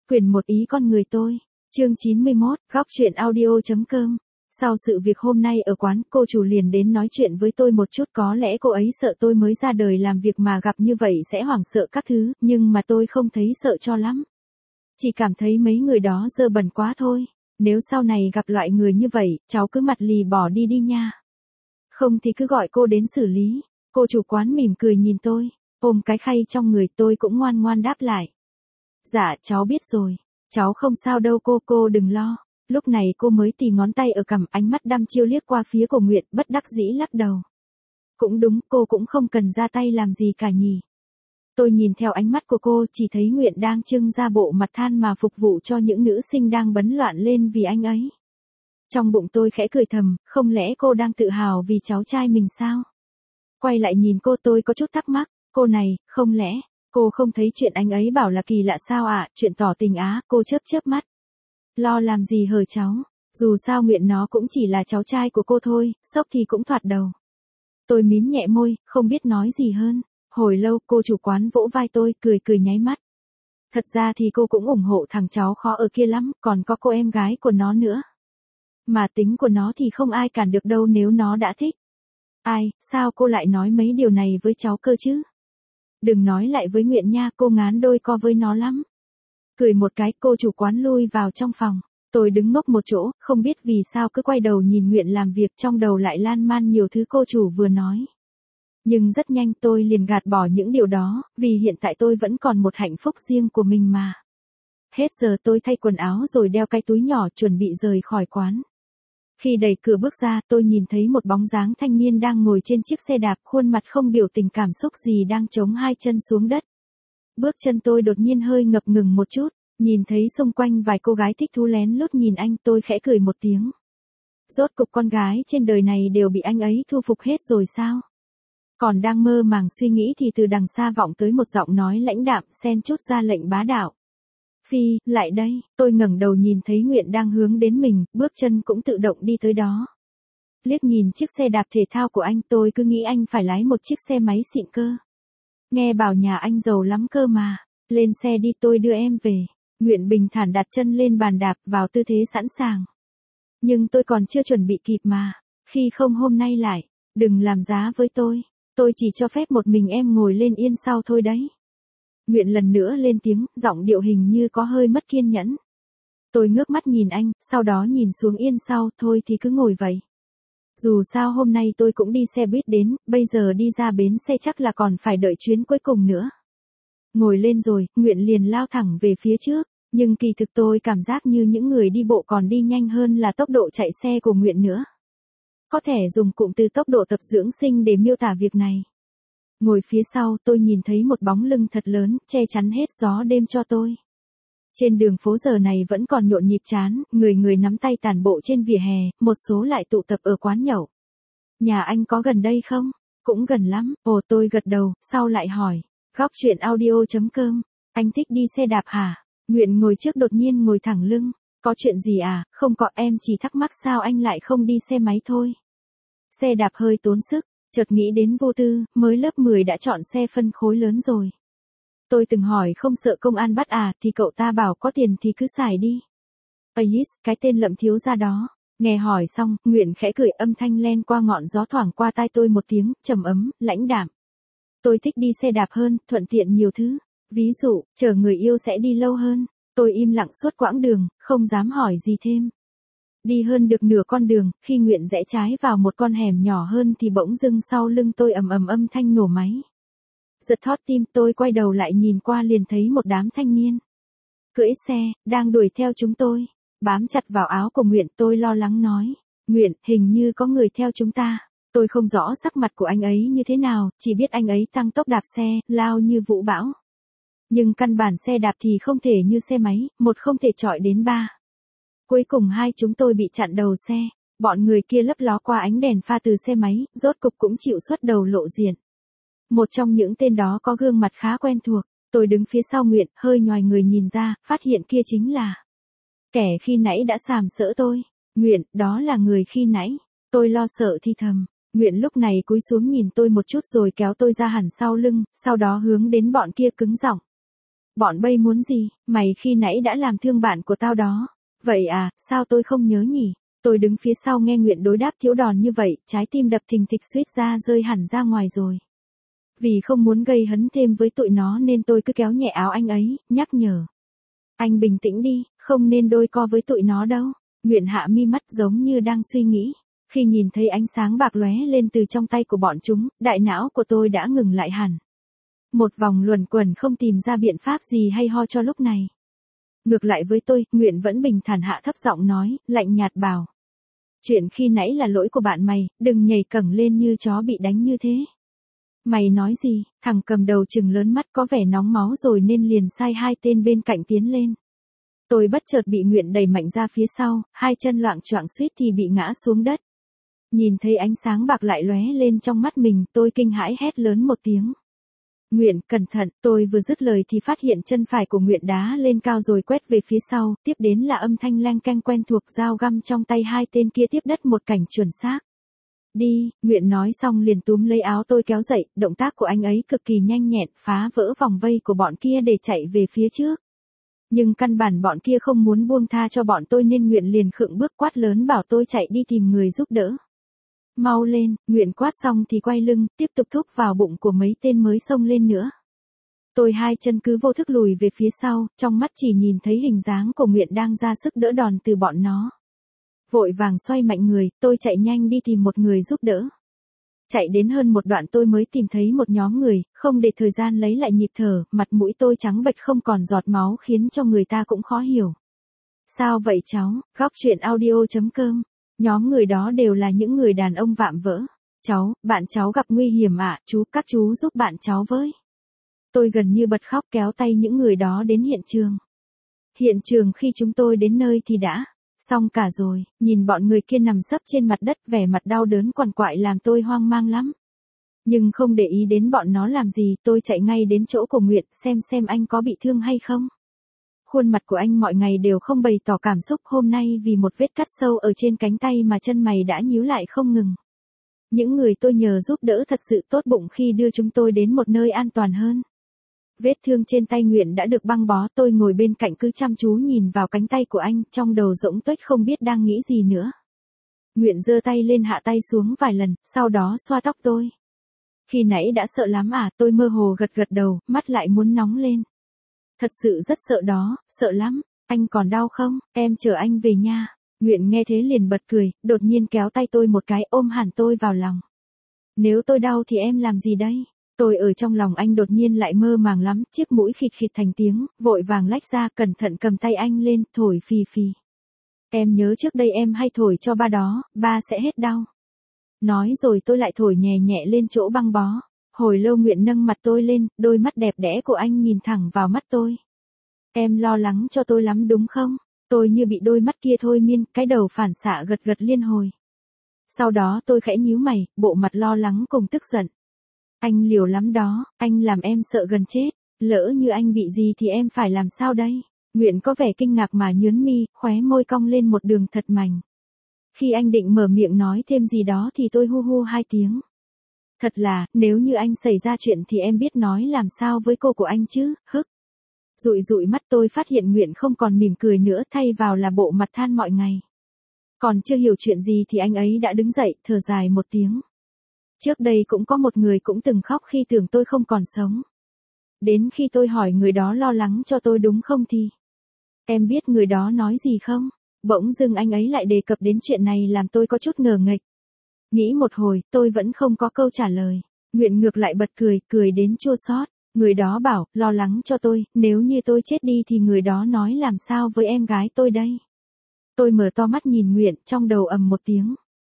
Quyển 1 Ý con người tôi. Chương 91, góc chuyện audio.com. Sau sự việc hôm nay ở quán, cô chủ liền đến nói chuyện với tôi một chút, có lẽ cô ấy sợ tôi mới ra đời làm việc mà gặp như vậy sẽ hoảng sợ các thứ, nhưng mà tôi không thấy sợ cho lắm. Chỉ cảm thấy mấy người đó dơ bẩn quá thôi. Nếu sau này gặp loại người như vậy, cháu cứ mặt lì bỏ đi đi nha. Không thì cứ gọi cô đến xử lý. Cô chủ quán mỉm cười nhìn tôi, ôm cái khay trong người, tôi cũng ngoan ngoan đáp lại. Dạ, cháu biết rồi. Cháu không sao đâu cô đừng lo. Lúc này cô mới tì ngón tay ở cằm, ánh mắt đăm chiêu liếc qua phía của Nguyệt, bất đắc dĩ lắc đầu. Cũng đúng, cô cũng không cần ra tay làm gì cả nhỉ. Tôi nhìn theo ánh mắt của cô, chỉ thấy Nguyệt đang trưng ra bộ mặt than mà phục vụ cho những nữ sinh đang bấn loạn lên vì anh ấy. Trong bụng tôi khẽ cười thầm, không lẽ cô đang tự hào vì cháu trai mình sao? Quay lại nhìn cô, tôi có chút thắc mắc, cô này, không lẽ cô không thấy chuyện anh ấy bảo là kỳ lạ sao ạ? Chuyện tỏ tình á? Cô chớp mắt. Lo làm gì hờ cháu, dù sao Nguyện nó cũng chỉ là cháu trai của cô thôi, sốc thì cũng thoạt đầu. Tôi mím nhẹ môi, không biết nói gì hơn. Hồi lâu cô chủ quán vỗ vai tôi, cười nháy mắt. Thật ra thì cô cũng ủng hộ thằng cháu khó ở kia lắm, còn có cô em gái của nó nữa. Mà tính của nó thì không ai cản được đâu nếu nó đã thích. Ai, sao cô lại nói mấy điều này với cháu cơ chứ? Đừng nói lại với Nguyện nha, cô ngán đôi co với nó lắm. Cười một cái, cô chủ quán lui vào trong phòng. Tôi đứng ngốc một chỗ, không biết vì sao cứ quay đầu nhìn Nguyện làm việc, trong đầu lại lan man nhiều thứ cô chủ vừa nói. Nhưng rất nhanh tôi liền gạt bỏ những điều đó, vì hiện tại tôi vẫn còn một hạnh phúc riêng của mình mà. Hết giờ tôi thay quần áo rồi đeo cái túi nhỏ chuẩn bị rời khỏi quán. Khi đẩy cửa bước ra, tôi nhìn thấy một bóng dáng thanh niên đang ngồi trên chiếc xe đạp, khuôn mặt không biểu tình cảm xúc gì, đang chống hai chân xuống đất. Bước chân tôi đột nhiên hơi ngập ngừng một chút, nhìn thấy xung quanh vài cô gái thích thú lén lút nhìn anh, tôi khẽ cười một tiếng. Rốt cục con gái trên đời này đều bị anh ấy thu phục hết rồi sao? Còn đang mơ màng suy nghĩ thì từ đằng xa vọng tới một giọng nói lãnh đạm, xen chút ra lệnh bá đạo. Phi, lại đây. Tôi ngẩng đầu nhìn thấy Nguyện đang hướng đến mình, bước chân cũng tự động đi tới đó. Liếc nhìn chiếc xe đạp thể thao của anh, tôi cứ nghĩ anh phải lái một chiếc xe máy xịn cơ. Nghe bảo nhà anh giàu lắm cơ mà. Lên xe đi, tôi đưa em về. Nguyện bình thản đặt chân lên bàn đạp, vào tư thế sẵn sàng. Nhưng tôi còn chưa chuẩn bị kịp mà. Khi không hôm nay lại, đừng làm giá với tôi chỉ cho phép một mình em ngồi lên yên sau thôi đấy. Nguyện lần nữa lên tiếng, giọng điệu hình như có hơi mất kiên nhẫn. Tôi ngước mắt nhìn anh, sau đó nhìn xuống yên sau, thôi thì cứ ngồi vậy. Dù sao hôm nay tôi cũng đi xe buýt đến, bây giờ đi ra bến xe chắc là còn phải đợi chuyến cuối cùng nữa. Ngồi lên rồi, Nguyện liền lao thẳng về phía trước, nhưng kỳ thực tôi cảm giác như những người đi bộ còn đi nhanh hơn là tốc độ chạy xe của Nguyện nữa. Có thể dùng cụm từ tốc độ tập dưỡng sinh để miêu tả việc này. Ngồi phía sau, tôi nhìn thấy một bóng lưng thật lớn, che chắn hết gió đêm cho tôi. Trên đường phố giờ này vẫn còn nhộn nhịp chán, người nắm tay tản bộ trên vỉa hè, một số lại tụ tập ở quán nhậu. Nhà anh có gần đây không? Cũng gần lắm. Ồ, tôi gật đầu, sau lại hỏi. Góc chuyện audio.com. Anh thích đi xe đạp hả? Nguyện ngồi trước đột nhiên ngồi thẳng lưng. Có chuyện gì à? Không có, em chỉ thắc mắc sao anh lại không đi xe máy thôi. Xe đạp hơi tốn sức, chợt nghĩ đến Vô Tư, mới lớp 10 đã chọn xe phân khối lớn rồi. Tôi từng hỏi không sợ công an bắt à, thì cậu ta bảo có tiền thì cứ xài đi. Ayis, cái tên Lậm thiếu gia đó. Nghe hỏi xong, Nguyện khẽ cười, âm thanh len qua ngọn gió thoảng qua tai tôi một tiếng, trầm ấm, lãnh đạm. Tôi thích đi xe đạp hơn, thuận tiện nhiều thứ. Ví dụ, chờ người yêu sẽ đi lâu hơn. Tôi im lặng suốt quãng đường, không dám hỏi gì thêm. Đi hơn được nửa con đường, khi Nguyện rẽ trái vào một con hẻm nhỏ hơn thì bỗng dưng sau lưng tôi ầm ầm âm thanh nổ máy. Giật thót tim, tôi quay đầu lại nhìn qua liền thấy một đám thanh niên cưỡi xe, đang đuổi theo chúng tôi. Bám chặt vào áo của Nguyện, tôi lo lắng nói. Nguyện, hình như có người theo chúng ta. Tôi không rõ sắc mặt của anh ấy như thế nào, chỉ biết anh ấy tăng tốc đạp xe, lao như vũ bão. Nhưng căn bản xe đạp thì không thể như xe máy, một không thể chọi đến ba. Cuối cùng hai chúng tôi bị chặn đầu xe, bọn người kia lấp ló qua ánh đèn pha từ xe máy, rốt cục cũng chịu xuất đầu lộ diện. Một trong những tên đó có gương mặt khá quen thuộc, tôi đứng phía sau Nguyện, hơi nhoài người nhìn ra, phát hiện kia chính là kẻ khi nãy đã sàm sỡ tôi. Nguyện, đó là người khi nãy. Tôi lo sợ thì thầm. Nguyện lúc này cúi xuống nhìn tôi một chút rồi kéo tôi ra hẳn sau lưng, sau đó hướng đến bọn kia cứng giọng. Bọn bay muốn gì, mày khi nãy đã làm thương bạn của tao đó. Vậy à, sao tôi không nhớ nhỉ? Tôi đứng phía sau nghe Nguyện đối đáp thiếu đòn như vậy, trái tim đập thình thịch suýt ra rơi hẳn ra ngoài rồi. Vì không muốn gây hấn thêm với tụi nó nên tôi cứ kéo nhẹ áo anh ấy, nhắc nhở. Anh bình tĩnh đi, không nên đôi co với tụi nó đâu. Nguyện hạ mi mắt giống như đang suy nghĩ. Khi nhìn thấy ánh sáng bạc lóe lên từ trong tay của bọn chúng, đại não của tôi đã ngừng lại hẳn. Một vòng luẩn quẩn không tìm ra biện pháp gì hay ho cho lúc này. Ngược lại với tôi, Nguyện vẫn bình thản hạ thấp giọng nói, lạnh nhạt bảo. Chuyện khi nãy là lỗi của bạn mày, đừng nhảy cẳng lên như chó bị đánh như thế. Mày nói gì? Thằng cầm đầu trừng lớn mắt có vẻ nóng máu rồi nên liền sai hai tên bên cạnh tiến lên. Tôi bất chợt bị Nguyện đẩy mạnh ra phía sau, hai chân loạng choạng suýt thì bị ngã xuống đất. Nhìn thấy ánh sáng bạc lại lóe lên trong mắt mình, tôi kinh hãi hét lớn một tiếng. Nguyện, cẩn thận, tôi vừa dứt lời thì phát hiện chân phải của Nguyện đá lên cao rồi quét về phía sau, tiếp đến là âm thanh leng keng quen thuộc dao găm trong tay hai tên kia tiếp đất một cảnh chuẩn xác. Đi, Nguyện nói xong liền túm lấy áo tôi kéo dậy, động tác của anh ấy cực kỳ nhanh nhẹn, phá vỡ vòng vây của bọn kia để chạy về phía trước. Nhưng căn bản bọn kia không muốn buông tha cho bọn tôi nên Nguyện liền khựng bước quát lớn bảo tôi chạy đi tìm người giúp đỡ. Mau lên, Nguyện quát xong thì quay lưng, tiếp tục thúc vào bụng của mấy tên mới xông lên nữa. Tôi hai chân cứ vô thức lùi về phía sau, trong mắt chỉ nhìn thấy hình dáng của Nguyện đang ra sức đỡ đòn từ bọn nó. Vội vàng xoay mạnh người, tôi chạy nhanh đi tìm một người giúp đỡ. Chạy đến hơn một đoạn tôi mới tìm thấy một nhóm người, không để thời gian lấy lại nhịp thở, mặt mũi tôi trắng bệch không còn giọt máu khiến cho người ta cũng khó hiểu. Sao vậy cháu? Góc truyện audio.com. Nhóm người đó đều là những người đàn ông vạm vỡ. Cháu, bạn cháu gặp nguy hiểm ạ, các chú giúp bạn cháu với. Tôi gần như bật khóc kéo tay những người đó đến hiện trường. Hiện trường khi chúng tôi đến nơi thì đã xong cả rồi, nhìn bọn người kia nằm sấp trên mặt đất vẻ mặt đau đớn quằn quại làm tôi hoang mang lắm. Nhưng không để ý đến bọn nó làm gì, tôi chạy ngay đến chỗ của Nguyện xem anh có bị thương hay không. Khuôn mặt của anh mọi ngày đều không bày tỏ cảm xúc, hôm nay vì một vết cắt sâu ở trên cánh tay mà chân mày đã nhíu lại không ngừng. Những người tôi nhờ giúp đỡ thật sự tốt bụng khi đưa chúng tôi đến một nơi an toàn hơn. Vết thương trên tay Nguyện đã được băng bó, tôi ngồi bên cạnh cứ chăm chú nhìn vào cánh tay của anh, trong đầu rỗng tuếch không biết đang nghĩ gì nữa. Nguyện giơ tay lên hạ tay xuống vài lần, sau đó xoa tóc tôi. Khi nãy đã sợ lắm à, tôi mơ hồ gật gật đầu, mắt lại muốn nóng lên. Thật sự rất sợ đó, sợ lắm. Anh còn đau không? Em chở anh về nha. Nguyện nghe thế liền bật cười, đột nhiên kéo tay tôi một cái ôm hẳn tôi vào lòng. Nếu tôi đau thì em làm gì đây? Tôi ở trong lòng anh đột nhiên lại mơ màng lắm, chiếc mũi khịt khịt thành tiếng, vội vàng lách ra cẩn thận cầm tay anh lên, thổi phì phì. Em nhớ trước đây em hay thổi cho ba đó, ba sẽ hết đau. Nói rồi tôi lại thổi nhẹ nhẹ lên chỗ băng bó. Hồi lâu Nguyện nâng mặt tôi lên, đôi mắt đẹp đẽ của anh nhìn thẳng vào mắt tôi. Em lo lắng cho tôi lắm đúng không? Tôi như bị đôi mắt kia thôi miên, cái đầu phản xạ gật gật liên hồi. Sau đó tôi khẽ nhíu mày, bộ mặt lo lắng cùng tức giận. Anh liều lắm đó, anh làm em sợ gần chết, lỡ như anh bị gì thì em phải làm sao đây? Nguyện có vẻ kinh ngạc mà nhướng mi, khóe môi cong lên một đường thật mảnh. Khi anh định mở miệng nói thêm gì đó thì tôi hu hu hai tiếng. Thật là, nếu như anh xảy ra chuyện thì em biết nói làm sao với cô của anh chứ, hức. Dụi dụi mắt tôi phát hiện Nguyện không còn mỉm cười nữa thay vào là bộ mặt than mọi ngày. Còn chưa hiểu chuyện gì thì anh ấy đã đứng dậy, thở dài một tiếng. Trước đây cũng có một người cũng từng khóc khi tưởng tôi không còn sống. Đến khi tôi hỏi người đó lo lắng cho tôi đúng không thì. Em biết người đó nói gì không? Bỗng dưng anh ấy lại đề cập đến chuyện này làm tôi có chút ngờ nghệch. Nghĩ một hồi, tôi vẫn không có câu trả lời. Nguyện ngược lại bật cười, cười đến chua xót. Người đó bảo, lo lắng cho tôi, nếu như tôi chết đi thì người đó nói làm sao với em gái tôi đây. Tôi mở to mắt nhìn Nguyện, trong đầu ầm một tiếng.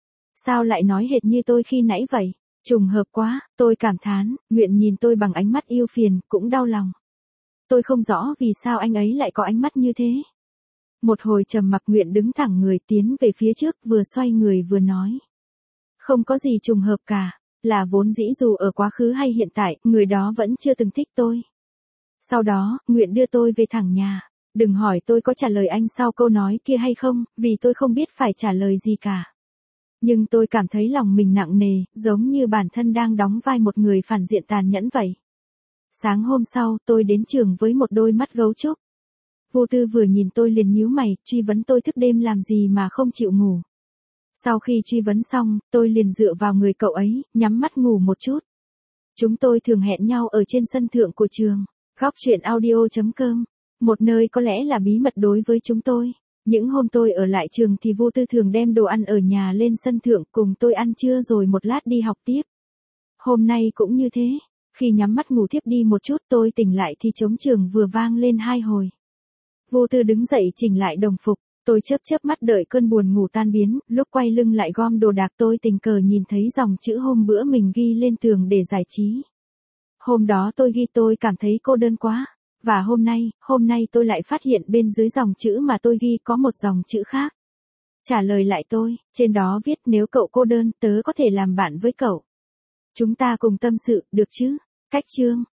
Sao lại nói hệt như tôi khi nãy vậy? Trùng hợp quá, tôi cảm thán. Nguyện nhìn tôi bằng ánh mắt yêu phiền, cũng đau lòng. Tôi không rõ vì sao anh ấy lại có ánh mắt như thế. Một hồi trầm mặc Nguyện đứng thẳng người tiến về phía trước vừa xoay người vừa nói. Không có gì trùng hợp cả, là vốn dĩ dù ở quá khứ hay hiện tại, người đó vẫn chưa từng thích tôi. Sau đó, Nguyện đưa tôi về thẳng nhà. Đừng hỏi tôi có trả lời anh sau câu nói kia hay không, vì tôi không biết phải trả lời gì cả. Nhưng tôi cảm thấy lòng mình nặng nề, giống như bản thân đang đóng vai một người phản diện tàn nhẫn vậy. Sáng hôm sau, tôi đến trường với một đôi mắt gấu trúc. Vô Tư vừa nhìn tôi liền nhíu mày, truy vấn tôi thức đêm làm gì mà không chịu ngủ. Sau khi truy vấn xong, tôi liền dựa vào người cậu ấy, nhắm mắt ngủ một chút. Chúng tôi thường hẹn nhau ở trên sân thượng của trường. Góc chuyện audio.com. Một nơi có lẽ là bí mật đối với chúng tôi. Những hôm tôi ở lại trường thì Vô Tư thường đem đồ ăn ở nhà lên sân thượng cùng tôi ăn trưa rồi một lát đi học tiếp. Hôm nay cũng như thế. Khi nhắm mắt ngủ thiếp đi một chút tôi tỉnh lại thì trống trường vừa vang lên 2 hồi. Vô Tư đứng dậy chỉnh lại đồng phục. Tôi chớp mắt đợi cơn buồn ngủ tan biến, lúc quay lưng lại gom đồ đạc tôi tình cờ nhìn thấy dòng chữ hôm bữa mình ghi lên tường để giải trí. Hôm đó tôi ghi tôi cảm thấy cô đơn quá, và hôm nay tôi lại phát hiện bên dưới dòng chữ mà tôi ghi có một dòng chữ khác. Trả lời lại tôi, trên đó viết nếu cậu cô đơn tớ có thể làm bạn với cậu. Chúng ta cùng tâm sự, được chứ? Cách chương.